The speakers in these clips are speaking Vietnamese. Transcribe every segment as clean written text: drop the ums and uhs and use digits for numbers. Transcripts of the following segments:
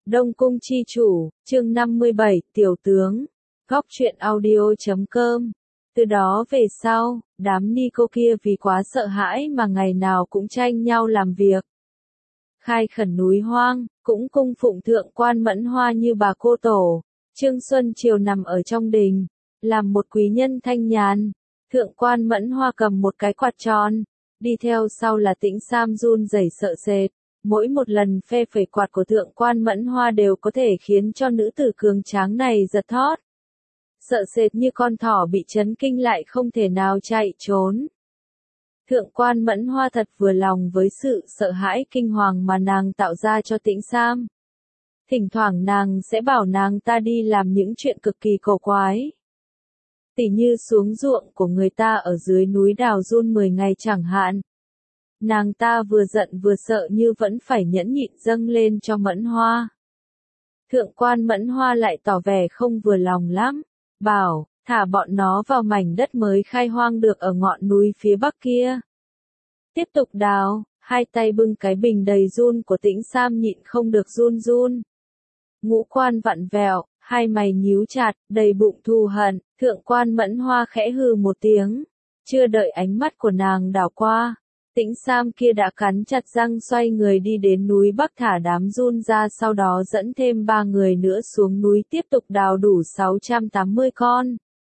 Đông Cung chi chủ, chương 57, tiểu tướng. Góc truyện audio.com. Từ đó về sau, đám ni cô kia vì quá sợ hãi mà ngày nào cũng tranh nhau làm việc. Khai khẩn núi hoang, cũng cung phụng thượng quan Mẫn Hoa như bà cô tổ. Trương Xuân Triều nằm ở trong đình, làm một quý nhân thanh nhàn. Thượng quan Mẫn Hoa cầm một cái quạt tròn, đi theo sau là Tĩnh Sam run rẩy sợ sệt. Mỗi một lần phe phẩy quạt của thượng quan Mẫn Hoa đều có thể khiến cho nữ tử cường tráng này giật thót. Sợ sệt như con thỏ bị chấn kinh lại không thể nào chạy trốn. Thượng quan Mẫn Hoa thật vừa lòng với sự sợ hãi kinh hoàng mà nàng tạo ra cho Tĩnh Sam. Thỉnh thoảng nàng sẽ bảo nàng ta đi làm những chuyện cực kỳ cổ quái. Tỉ như xuống ruộng của người ta ở dưới núi đào run 10 ngày chẳng hạn. Nàng ta vừa giận vừa sợ như vẫn phải nhẫn nhịn dâng lên cho Mẫn Hoa. Thượng quan Mẫn Hoa lại tỏ vẻ không vừa lòng lắm, bảo, thả bọn nó vào mảnh đất mới khai hoang được ở ngọn núi phía bắc kia. Tiếp tục đào, hai tay bưng cái bình đầy run của Tĩnh Sam nhịn không được run run. Ngũ quan vặn vẹo, hai mày nhíu chặt, đầy bụng thù hận, thượng quan Mẫn Hoa khẽ hừ một tiếng. Chưa đợi ánh mắt của nàng đảo qua, Tĩnh Sam kia đã cắn chặt răng xoay người đi đến núi Bắc thả đám run ra, sau đó dẫn thêm 3 người nữa xuống núi tiếp tục đào đủ 680 con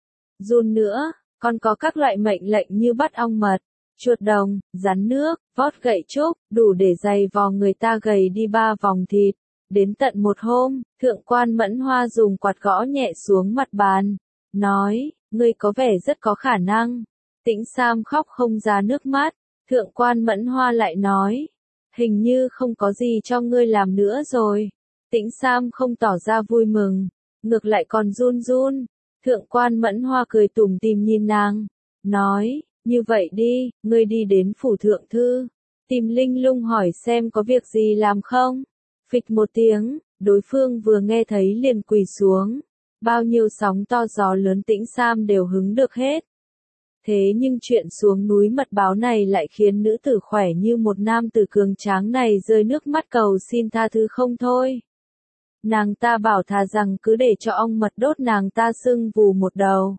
run nữa, còn có các loại mệnh lệnh như bắt ong mật, chuột đồng, rắn nước, vót gậy trúc, đủ để giày vò người ta gầy đi 3 vòng thịt. Đến tận một hôm, thượng quan Mẫn Hoa dùng quạt gõ nhẹ xuống mặt bàn, nói, ngươi có vẻ rất có khả năng. Tĩnh Sam khóc không ra nước mắt. Thượng quan Mẫn Hoa lại nói, hình như không có gì cho ngươi làm nữa rồi. Tĩnh Sam không tỏ ra vui mừng, ngược lại còn run run. Thượng quan Mẫn Hoa cười tủm tỉm nhìn nàng, nói, như vậy đi, ngươi đi đến phủ thượng thư, tìm Linh Lung hỏi xem có việc gì làm không. Phịch một tiếng, đối phương vừa nghe thấy liền quỳ xuống. Bao nhiêu sóng to gió lớn Tĩnh Sam đều hứng được hết. Thế nhưng chuyện xuống núi mật báo này lại khiến nữ tử khỏe như một nam tử cường tráng này rơi nước mắt cầu xin tha thứ không thôi. Nàng ta bảo thà rằng cứ để cho ong mật đốt nàng ta sưng vù một đầu.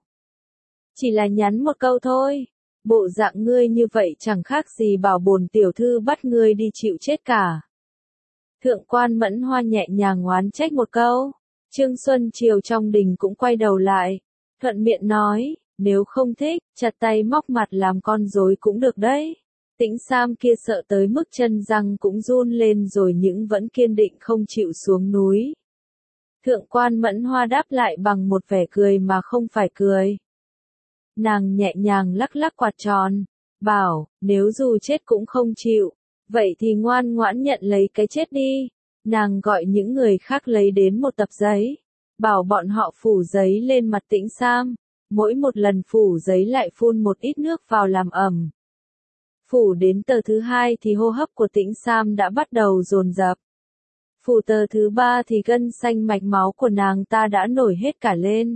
Chỉ là nhắn một câu thôi. Bộ dạng ngươi như vậy chẳng khác gì bảo bổn tiểu thư bắt ngươi đi chịu chết cả. Thượng quan Mẫn Hoa nhẹ nhàng oán trách một câu. Trương Xuân Triều trong đình cũng quay đầu lại, thuận miệng nói, nếu không thích, chặt tay móc mặt làm con rối cũng được đấy. Tĩnh Sam kia sợ tới mức chân răng cũng run lên rồi nhưng vẫn kiên định không chịu xuống núi. Thượng quan Mẫn Hoa đáp lại bằng một vẻ cười mà không phải cười. Nàng nhẹ nhàng lắc lắc quạt tròn, bảo, nếu dù chết cũng không chịu, vậy thì ngoan ngoãn nhận lấy cái chết đi. Nàng gọi những người khác lấy đến một tập giấy, bảo bọn họ phủ giấy lên mặt Tĩnh Sam. Mỗi một lần phủ giấy lại phun một ít nước vào làm ẩm. Phủ đến tờ thứ 2 thì hô hấp của Tĩnh Sam đã bắt đầu dồn dập. Phủ tờ thứ 3 thì gân xanh mạch máu của nàng ta đã nổi hết cả lên.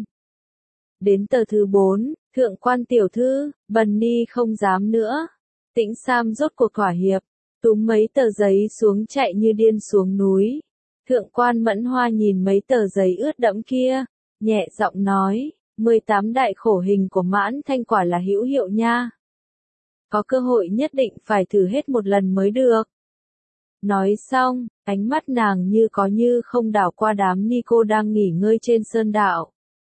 Đến tờ thứ 4, thượng quan tiểu thư, bần ni không dám nữa. Tĩnh Sam rốt cuộc thỏa hiệp, túm mấy tờ giấy xuống chạy như điên xuống núi. Thượng quan Mẫn Hoa nhìn mấy tờ giấy ướt đẫm kia, nhẹ giọng nói, 18 đại khổ hình của Mãn Thanh quả là hữu hiệu nha. Có cơ hội nhất định phải thử hết một lần mới được. Nói xong, ánh mắt nàng như có như không đảo qua đám ni cô đang nghỉ ngơi trên sơn đạo.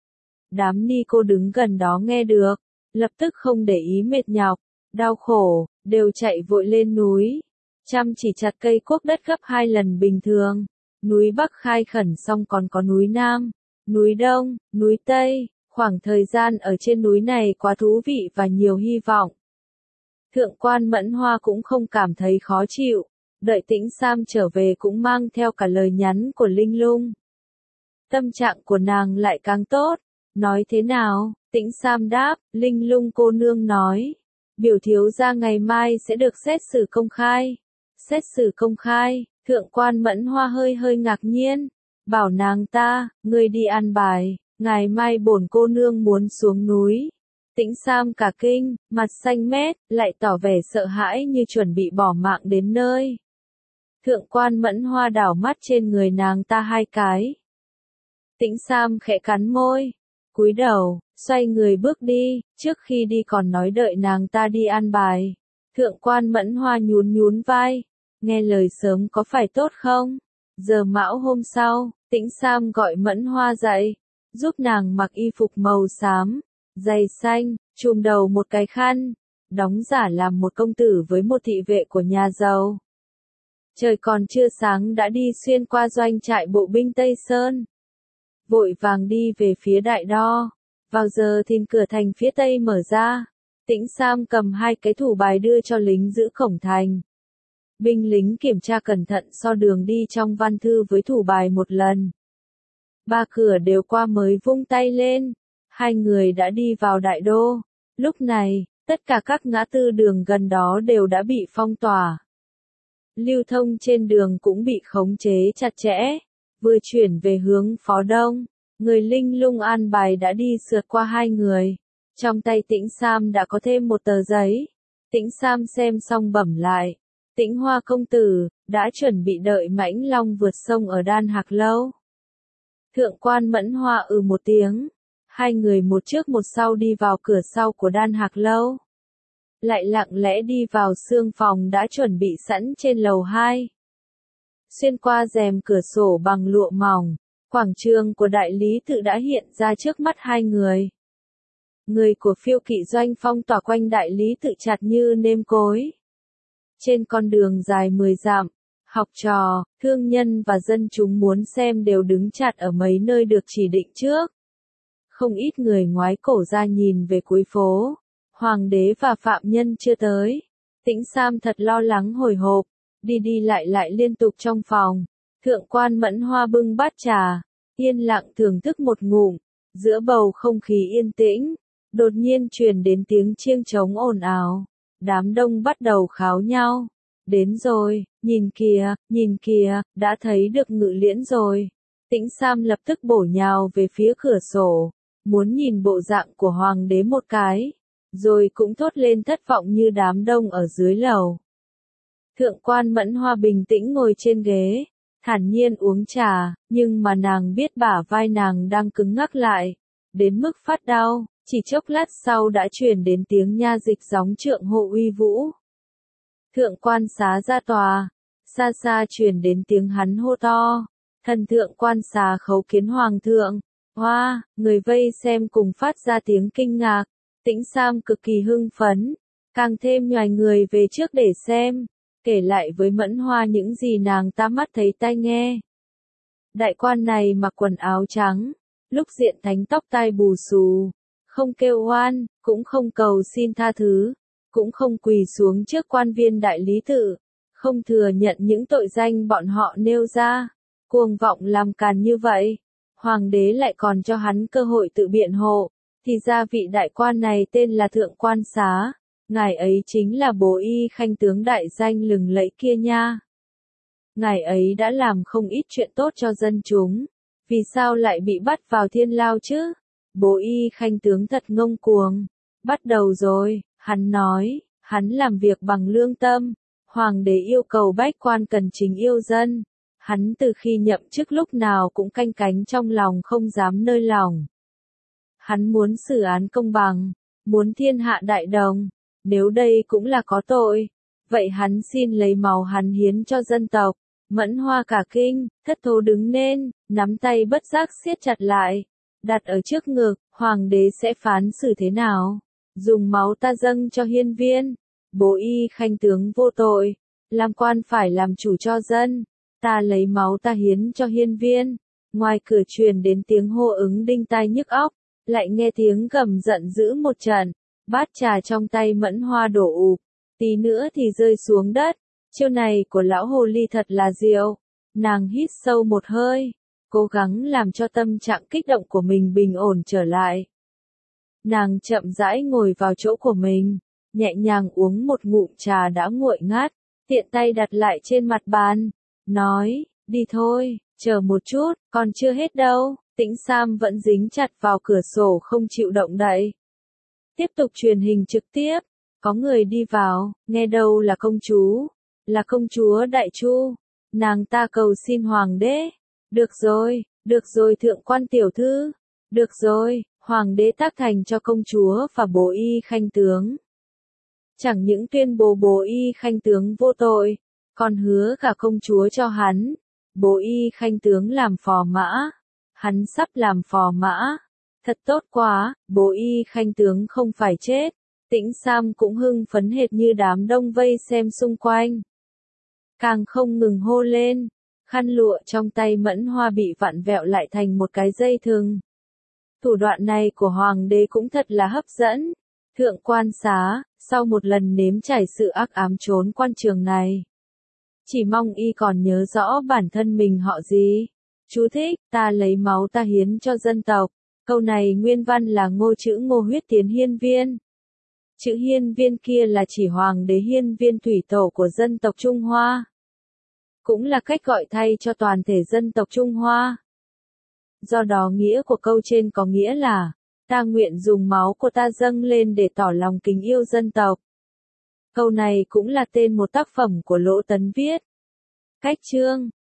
Đám ni cô đứng gần đó nghe được, lập tức không để ý mệt nhọc, đau khổ, đều chạy vội lên núi. Chăm chỉ chặt cây cuốc đất gấp 2 lần bình thường. Núi Bắc khai khẩn xong còn có núi Nam, núi Đông, núi Tây. Khoảng thời gian ở trên núi này quá thú vị và nhiều hy vọng. Thượng quan Mẫn Hoa cũng không cảm thấy khó chịu, đợi Tĩnh Sam trở về cũng mang theo cả lời nhắn của Linh Lung. Tâm trạng của nàng lại càng tốt, nói thế nào, Tĩnh Sam đáp, Linh Lung cô nương nói, biểu thiếu gia ngày mai sẽ được xét xử công khai. Xét xử công khai, thượng quan Mẫn Hoa hơi ngạc nhiên, bảo nàng ta, ngươi đi an bài. Ngày mai bổn cô nương muốn xuống núi. Tĩnh Sam cả kinh, mặt xanh mét, lại tỏ vẻ sợ hãi như chuẩn bị bỏ mạng đến nơi. Thượng quan Mẫn Hoa đảo mắt trên người nàng ta hai cái. Tĩnh Sam khẽ cắn môi, cúi đầu, xoay người bước đi, trước khi đi còn nói đợi nàng ta đi an bài. Thượng quan Mẫn Hoa nhún nhún vai, nghe lời sớm có phải tốt không? Giờ mão hôm sau, Tĩnh Sam gọi Mẫn Hoa dậy, giúp nàng mặc y phục màu xám, giày xanh, trùm đầu một cái khăn, đóng giả làm một công tử với một thị vệ của nhà giàu. Trời còn chưa sáng đã đi xuyên qua doanh trại bộ binh Tây Sơn. Vội vàng đi về phía đại đo. Vào giờ thìn cửa thành phía tây mở ra. Tĩnh Sam cầm hai cái thủ bài đưa cho lính giữ cổng thành. Binh lính kiểm tra cẩn thận so đường đi trong văn thư với thủ bài một lần. Ba cửa đều qua mới vung tay lên. Hai người đã đi vào đại đô. Lúc này, tất cả các ngã tư đường gần đó đều đã bị phong tỏa. Lưu thông trên đường cũng bị khống chế chặt chẽ. Vừa chuyển về hướng Phó Đông, người linh lung an bài đã đi sượt qua hai người. Trong tay Tĩnh Sam đã có thêm một tờ giấy. Tĩnh Sam xem xong bẩm lại. Tĩnh Hoa công tử, đã chuẩn bị đợi Mãnh Long vượt sông ở Đan Hạc Lâu. Thượng quan Mẫn Hoa một tiếng. Hai người một trước một sau đi vào cửa sau của Đan Hạc Lâu. Lại lặng lẽ đi vào xương phòng đã chuẩn bị sẵn trên lầu 2. Xuyên qua rèm cửa sổ bằng lụa mỏng, quảng trường của đại lý tự đã hiện ra trước mắt hai người. Người của Phiêu Kỵ doanh phong tỏa quanh đại lý tự chặt như nêm cối. Trên con đường dài 10 dặm, học trò, thương nhân và dân chúng muốn xem đều đứng chặt ở mấy nơi được chỉ định trước. Không ít người ngoái cổ ra nhìn về cuối phố. Hoàng đế và phạm nhân chưa tới. Tĩnh Sam thật lo lắng hồi hộp, đi đi lại liên tục trong phòng. Thượng quan Mẫn Hoa bưng bát trà, yên lặng thưởng thức một ngụm. Giữa bầu không khí yên tĩnh, đột nhiên truyền đến tiếng chiêng trống ồn ào. Đám đông bắt đầu kháo nhau. Đến rồi, nhìn kìa, đã thấy được Ngự Liễn rồi. Tĩnh Sam lập tức bổ nhào về phía cửa sổ, muốn nhìn bộ dạng của hoàng đế một cái. Rồi cũng thốt lên thất vọng như đám đông ở dưới lầu. Thượng quan Mẫn Hoa bình tĩnh ngồi trên ghế, thản nhiên uống trà, nhưng mà nàng biết bả vai nàng đang cứng ngắc lại, đến mức phát đau, chỉ chốc lát sau đã truyền đến tiếng nha dịch gióng trượng hộ uy vũ. Thượng quan xá ra tòa, xa xa truyền đến tiếng hắn hô to, thần thượng quan xá khấu kiến hoàng thượng. Hoa, người vây xem cùng phát ra tiếng kinh ngạc. Tĩnh Sam cực kỳ hưng phấn, càng thêm nhoài người về trước để xem, kể lại với Mẫn Hoa những gì nàng ta mắt thấy tai nghe. Đại quan này mặc quần áo trắng, lúc diện thánh tóc tai bù xù, không kêu oan, cũng không cầu xin tha thứ, cũng không quỳ xuống trước quan viên đại lý tự, không thừa nhận những tội danh bọn họ nêu ra, cuồng vọng làm càn như vậy. Hoàng đế lại còn cho hắn cơ hội tự biện hộ. Thì ra vị đại quan này tên là Thượng quan Xá, ngài ấy chính là bố y khanh tướng đại danh lừng lẫy kia nha. Ngài ấy đã làm không ít chuyện tốt cho dân chúng, vì sao lại bị bắt vào thiên lao chứ? Bố y khanh tướng thật ngông cuồng. Bắt đầu rồi, hắn nói, hắn làm việc bằng lương tâm, hoàng đế yêu cầu bách quan cần chính yêu dân. Hắn từ khi nhậm chức lúc nào cũng canh cánh trong lòng không dám nơi lòng. Hắn muốn xử án công bằng, muốn thiên hạ đại đồng, nếu đây cũng là có tội, vậy hắn xin lấy máu hắn hiến cho dân tộc. Mẫn Hoa cả kinh, thất thố đứng lên, nắm tay bất giác siết chặt lại, đặt ở trước ngực, hoàng đế sẽ phán xử thế nào? Dùng máu ta dâng cho hiên viên, bố y khanh tướng vô tội, làm quan phải làm chủ cho dân, ta lấy máu ta hiến cho hiên viên. Ngoài cửa truyền đến tiếng hô ứng đinh tai nhức óc. Lại nghe tiếng gầm giận dữ một trận, bát trà trong tay Mẫn Hoa đổ ụp, tí nữa thì rơi xuống đất. Chiêu này của lão hồ ly thật là diệu. Nàng hít sâu một hơi, cố gắng làm cho tâm trạng kích động của mình bình ổn trở lại. Nàng chậm rãi ngồi vào chỗ của mình, nhẹ nhàng uống một ngụm trà đã nguội ngát, tiện tay đặt lại trên mặt bàn, nói, đi thôi, chờ một chút, còn chưa hết đâu. Tĩnh Sam vẫn dính chặt vào cửa sổ không chịu động đậy. Tiếp tục truyền hình trực tiếp, có người đi vào, nghe đâu là công chúa Đại Chu. Nàng ta cầu xin hoàng đế. Được rồi thượng quan tiểu thư. Được rồi, hoàng đế tác thành cho công chúa và bố y khanh tướng. Chẳng những tuyên bố bố y khanh tướng vô tội, còn hứa cả công chúa cho hắn. Bố y khanh tướng làm phò mã. Hắn sắp làm phò mã. Thật tốt quá, bố y khanh tướng không phải chết. Tĩnh Sam cũng hưng phấn hệt như đám đông vây xem xung quanh. Càng không ngừng hô lên. Khăn lụa trong tay Mẫn Hoa bị vặn vẹo lại thành một cái dây thừng. Thủ đoạn này của hoàng đế cũng thật là hấp dẫn. Thượng quan xá, sau một lần nếm trải sự ác ám trốn quan trường này. Chỉ mong y còn nhớ rõ bản thân mình họ gì. Chú thích, ta lấy máu ta hiến cho dân tộc. Câu này nguyên văn là Ngô chữ Ngô huyết tiến hiên viên. Chữ hiên viên kia là chỉ hoàng đế hiên viên thủy tổ của dân tộc Trung Hoa. Cũng là cách gọi thay cho toàn thể dân tộc Trung Hoa. Do đó nghĩa của câu trên có nghĩa là, ta nguyện dùng máu của ta dâng lên để tỏ lòng kính yêu dân tộc. Câu này cũng là tên một tác phẩm của Lỗ Tấn viết. Cách chương